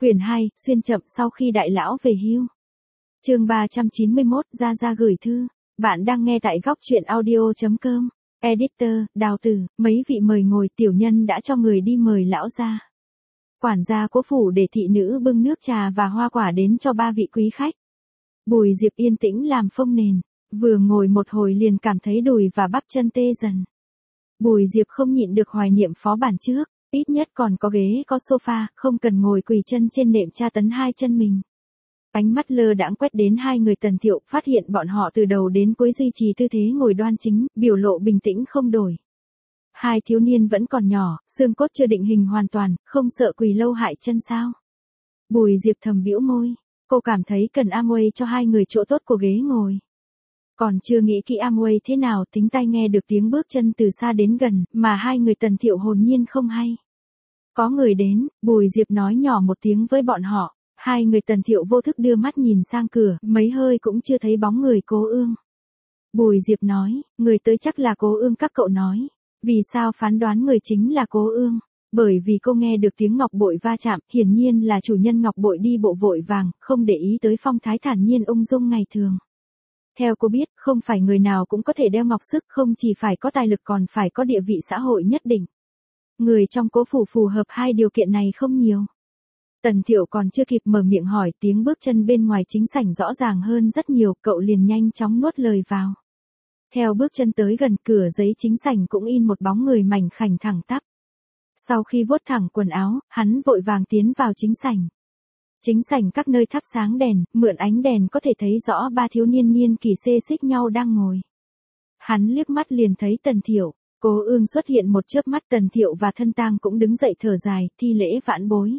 Quyển 2, xuyên chậm sau khi đại lão về hưu. Chương 391, Gia Gia gửi thư. Bạn đang nghe tại góc truyện audio.com. Editor, Đào Tử, mấy vị mời ngồi, tiểu nhân đã cho người đi mời lão gia. Quản gia Cố phủ để thị nữ bưng nước trà và hoa quả đến cho ba vị quý khách. Bùi Diệp yên tĩnh làm phông nền, vừa ngồi một hồi liền cảm thấy đùi và bắp chân tê dần. Bùi Diệp không nhịn được hoài niệm phó bản trước, ít nhất còn có ghế có sofa, không cần ngồi quỳ chân trên nệm tra tấn hai chân mình. Ánh mắt lơ đãng quét đến hai người Tần Thiệu, phát hiện bọn họ từ đầu đến cuối duy trì tư thế ngồi đoan chính, biểu lộ bình tĩnh không đổi. Hai thiếu niên vẫn còn nhỏ, xương cốt chưa định hình hoàn toàn, không sợ quỳ lâu hại chân sao. Bùi Diệp thầm bĩu môi, cô cảm thấy cần Amway cho hai người chỗ tốt của ghế ngồi. Còn chưa nghĩ kỹ Amway thế nào, tính tai nghe được tiếng bước chân từ xa đến gần, mà hai người Tần Thiệu hồn nhiên không hay. Có người đến, Bùi Diệp nói nhỏ một tiếng với bọn họ. Hai người Tần Thiệu vô thức đưa mắt nhìn sang cửa, mấy hơi cũng chưa thấy bóng người Cố Ương. Bùi Diệp nói, người tới chắc là Cố Ương, các cậu nói. Vì sao phán đoán người chính là Cố Ương? Bởi vì cô nghe được tiếng ngọc bội va chạm, hiển nhiên là chủ nhân ngọc bội đi bộ vội vàng, không để ý tới phong thái thản nhiên ung dung ngày thường. Theo cô biết, không phải người nào cũng có thể đeo ngọc sức, không chỉ phải có tài lực còn phải có địa vị xã hội nhất định. Người trong Cố phủ phù hợp hai điều kiện này không nhiều. Tần Thiệu còn chưa kịp mở miệng hỏi, tiếng bước chân bên ngoài chính sảnh rõ ràng hơn rất nhiều, cậu liền nhanh chóng nuốt lời vào. Theo bước chân tới gần cửa giấy chính sảnh cũng in một bóng người mảnh khảnh thẳng tắp. Sau khi vuốt thẳng quần áo, hắn vội vàng tiến vào chính sảnh. Chính sảnh các nơi thắp sáng đèn, mượn ánh đèn có thể thấy rõ ba thiếu niên niên kỷ xê xích nhau đang ngồi. Hắn liếc mắt liền thấy Tần Thiệu, Cố Ương xuất hiện một chớp mắt, Tần Thiệu và Thân Tang cũng đứng dậy thở dài, thi lễ vãn bối.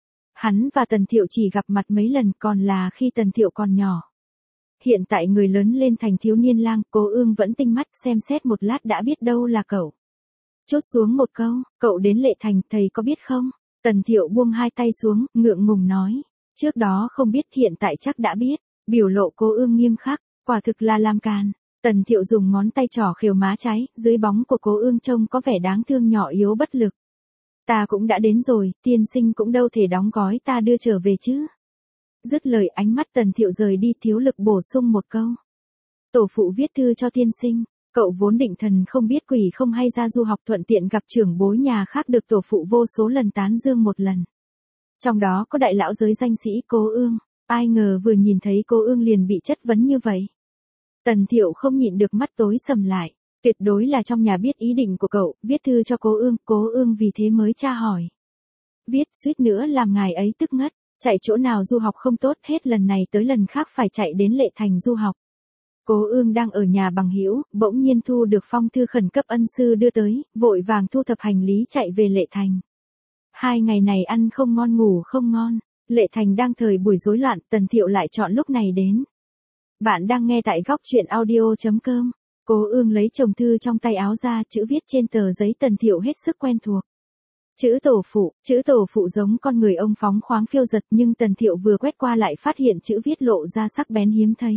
Hắn và Tần Thiệu chỉ gặp mặt mấy lần, còn là khi Tần Thiệu còn nhỏ. Hiện tại người lớn lên thành thiếu niên lang, Cố Ương vẫn tinh mắt, xem xét một lát đã biết đâu là cậu. Chốt xuống một câu, cậu đến Lệ Thành, thầy có biết không? Tần Thiệu buông hai tay xuống, ngượng ngùng nói. Trước đó không biết, hiện tại chắc đã biết. Biểu lộ Cố Ương nghiêm khắc, quả thực là làm càn. Tần Thiệu dùng ngón tay trỏ khều má trái, dưới bóng của Cố Ương trông có vẻ đáng thương nhỏ yếu bất lực. Ta cũng đã đến rồi, tiên sinh cũng đâu thể đóng gói ta đưa trở về chứ. Dứt lời, ánh mắt Tần Thiệu rời đi, thiếu lực bổ sung một câu. Tổ phụ viết thư cho tiên sinh, cậu vốn định thần không biết quỷ không hay ra du học, thuận tiện gặp trưởng bối nhà khác, được tổ phụ vô số lần tán dương một lần. Trong đó có đại lão giới danh sĩ Cố Ương, ai ngờ vừa nhìn thấy Cố Ương liền bị chất vấn như vậy. Tần Thiệu không nhịn được mắt tối sầm lại. Tuyệt đối là trong nhà biết ý định của cậu, viết thư cho Cố Ương vì thế mới tra hỏi. Viết suýt nữa làm ngài ấy tức ngất, chạy chỗ nào du học không tốt, hết lần này tới lần khác phải chạy đến Lệ Thành du học. Cố Ương đang ở nhà bằng hữu, bỗng nhiên thu được phong thư khẩn cấp ân sư đưa tới, vội vàng thu thập hành lý chạy về Lệ Thành. 2 ngày này ăn không ngon ngủ không ngon, Lệ Thành đang thời buổi rối loạn, Tần Thiệu lại chọn lúc này đến. Bạn đang nghe tại góc truyện audio.com. Cố Ương lấy chồng thư trong tay áo ra, chữ viết trên tờ giấy Tần Thiệu hết sức quen thuộc. Chữ tổ phụ giống con người ông phóng khoáng phiêu dật, nhưng Tần Thiệu vừa quét qua lại phát hiện chữ viết lộ ra sắc bén hiếm thấy.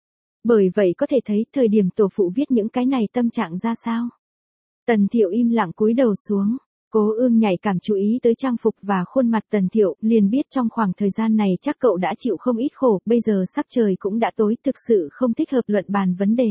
Bởi vậy có thể thấy thời điểm tổ phụ viết những cái này tâm trạng ra sao. Tần Thiệu im lặng cúi đầu xuống. Cố Ương nhạy cảm chú ý tới trang phục và khuôn mặt Tần Thiệu, liền biết trong khoảng thời gian này chắc cậu đã chịu không ít khổ, bây giờ sắc trời cũng đã tối, thực sự không thích hợp luận bàn vấn đề.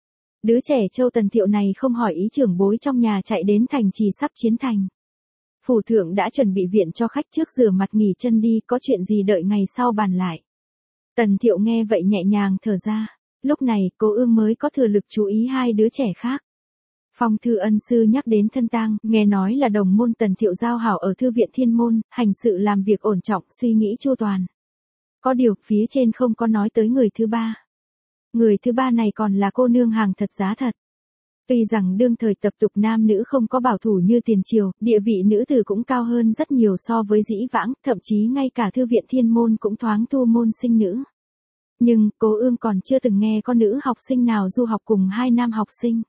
Đứa trẻ trâu Tần Thiệu này không hỏi ý trưởng bối trong nhà, chạy đến thành trì sắp chiến thành. Phủ thượng đã chuẩn bị viện cho khách, trước rửa mặt nghỉ chân đi, có chuyện gì đợi ngày sau bàn lại. Tần Thiệu nghe vậy nhẹ nhàng thở ra. Lúc này, Cố Ương mới có thừa lực chú ý hai đứa trẻ khác. Phong thư ân sư nhắc đến Thân Tang, nghe nói là đồng môn Tần Thiệu giao hảo ở thư viện Thiên Môn, hành sự làm việc ổn trọng, suy nghĩ chu toàn. Có điều, phía trên không có nói tới người thứ ba. Người thứ ba này còn là cô nương hàng thật giá thật. Tuy rằng đương thời tập tục nam nữ không có bảo thủ như tiền triều, địa vị nữ tử cũng cao hơn rất nhiều so với dĩ vãng, thậm chí ngay cả thư viện Thiên Môn cũng thoáng thu môn sinh nữ. Nhưng, Cố Ương còn chưa từng nghe có nữ học sinh nào du học cùng 2 nam học sinh.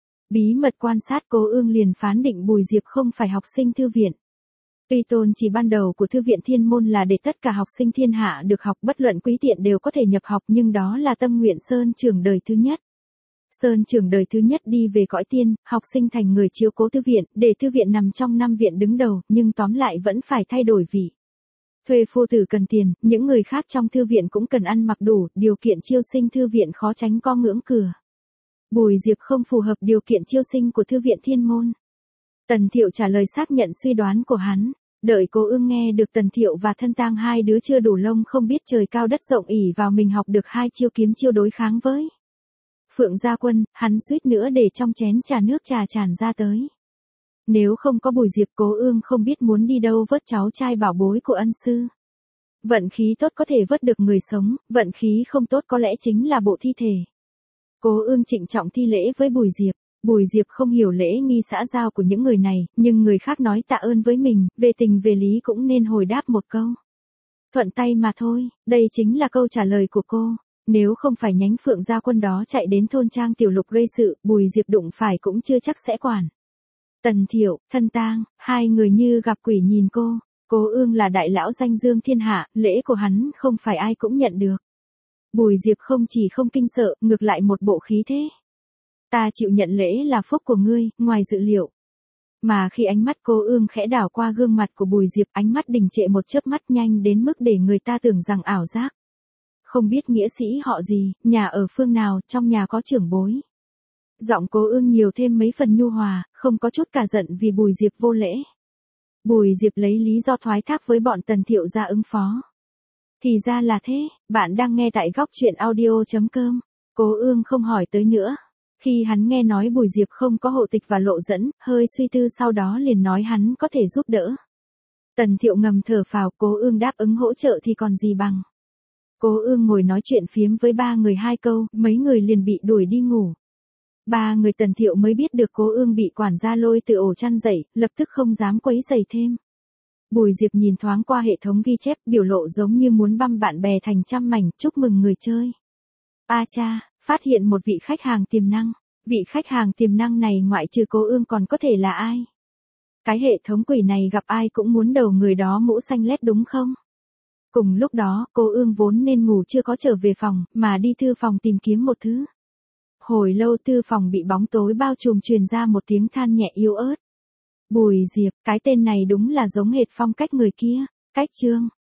Bí mật quan sát, Cố Ương liền phán định Bùi Diệp không phải học sinh thư viện. Tuy tôn chỉ ban đầu của thư viện Thiên Môn là để tất cả học sinh thiên hạ được học, bất luận quý tiện đều có thể nhập học, nhưng đó là tâm nguyện Sơn trưởng đời thứ nhất. Sơn trưởng đời thứ nhất đi về cõi tiên, học sinh thành người chiếu cố thư viện, để thư viện nằm trong 5 viện đứng đầu, nhưng tóm lại vẫn phải thay đổi vị. Thuê phu tử cần tiền, những người khác trong thư viện cũng cần ăn mặc đủ, điều kiện chiêu sinh thư viện khó tránh co ngưỡng cửa. Bùi Diệp không phù hợp điều kiện chiêu sinh của thư viện Thiên Môn. Tần Thiệu trả lời xác nhận suy đoán của hắn. Đợi Cố Ương nghe được Tần Thiệu và Thân Tang hai đứa chưa đủ lông không biết trời cao đất rộng ỷ vào mình học được hai chiêu kiếm chiêu đối kháng với Phượng Gia Quân, hắn suýt nữa để trong chén trà nước trà tràn ra tới. Nếu không có Bùi Diệp, Cố Ương không biết muốn đi đâu vớt cháu trai bảo bối của ân sư. Vận khí tốt có thể vớt được người sống, vận khí không tốt có lẽ chính là bộ thi thể. Cố Ương trịnh trọng thi lễ với Bùi Diệp. Bùi Diệp không hiểu lễ nghi xã giao của những người này, nhưng người khác nói tạ ơn với mình, về tình về lý cũng nên hồi đáp một câu. Thuận tay mà thôi, đây chính là câu trả lời của cô. Nếu không phải nhánh Phượng Gia Quân đó chạy đến thôn Trang Tiểu Lục gây sự, Bùi Diệp đụng phải cũng chưa chắc sẽ quản. Tần Thiệu, Thân Tang, hai người như gặp quỷ nhìn cô. Cố Ương là đại lão danh dương thiên hạ, lễ của hắn không phải ai cũng nhận được. Bùi Diệp không chỉ không kinh sợ, ngược lại một bộ khí thế. Ta chịu nhận lễ là phúc của ngươi, ngoài dự liệu. Mà khi ánh mắt Cố Ương khẽ đảo qua gương mặt của Bùi Diệp, ánh mắt đình trệ một chớp mắt nhanh đến mức để người ta tưởng rằng ảo giác. Không biết nghĩa sĩ họ gì, nhà ở phương nào, trong nhà có trưởng bối. Giọng Cố Ương nhiều thêm mấy phần nhu hòa, không có chút cả giận vì Bùi Diệp vô lễ. Bùi Diệp lấy lý do thoái thác với bọn Tần Thiệu ra ứng phó. Thì ra là thế, bạn đang nghe tại góc truyện audio.com. Cố Ương không hỏi tới nữa. Khi hắn nghe nói Bùi Diệp không có hộ tịch và lộ dẫn, hơi suy tư sau đó liền nói hắn có thể giúp đỡ. Tần Thiệu ngầm thở phào, Cố Ương đáp ứng hỗ trợ thì còn gì bằng. Cố Ương ngồi nói chuyện phiếm với ba người hai câu, mấy người liền bị đuổi đi ngủ. Ba người Tần Thiệu mới biết được Cố Ương bị quản gia lôi từ ổ chăn dậy, lập tức không dám quấy rầy thêm. Bùi Diệp nhìn thoáng qua hệ thống ghi chép, biểu lộ giống như muốn băm bạn bè thành trăm mảnh, chúc mừng người chơi. A cha, phát hiện một vị khách hàng tiềm năng. Vị khách hàng tiềm năng này ngoại trừ Cố Ương còn có thể là ai? Cái hệ thống quỷ này gặp ai cũng muốn đầu người đó mũ xanh lét đúng không? Cùng lúc đó, Cố Ương vốn nên ngủ chưa có trở về phòng, mà đi thư phòng tìm kiếm một thứ. Hồi lâu thư phòng bị bóng tối bao trùm, truyền ra một tiếng than nhẹ yếu ớt. Bùi Diệp, cái tên này đúng là giống hệt phong cách người kia. Cách chương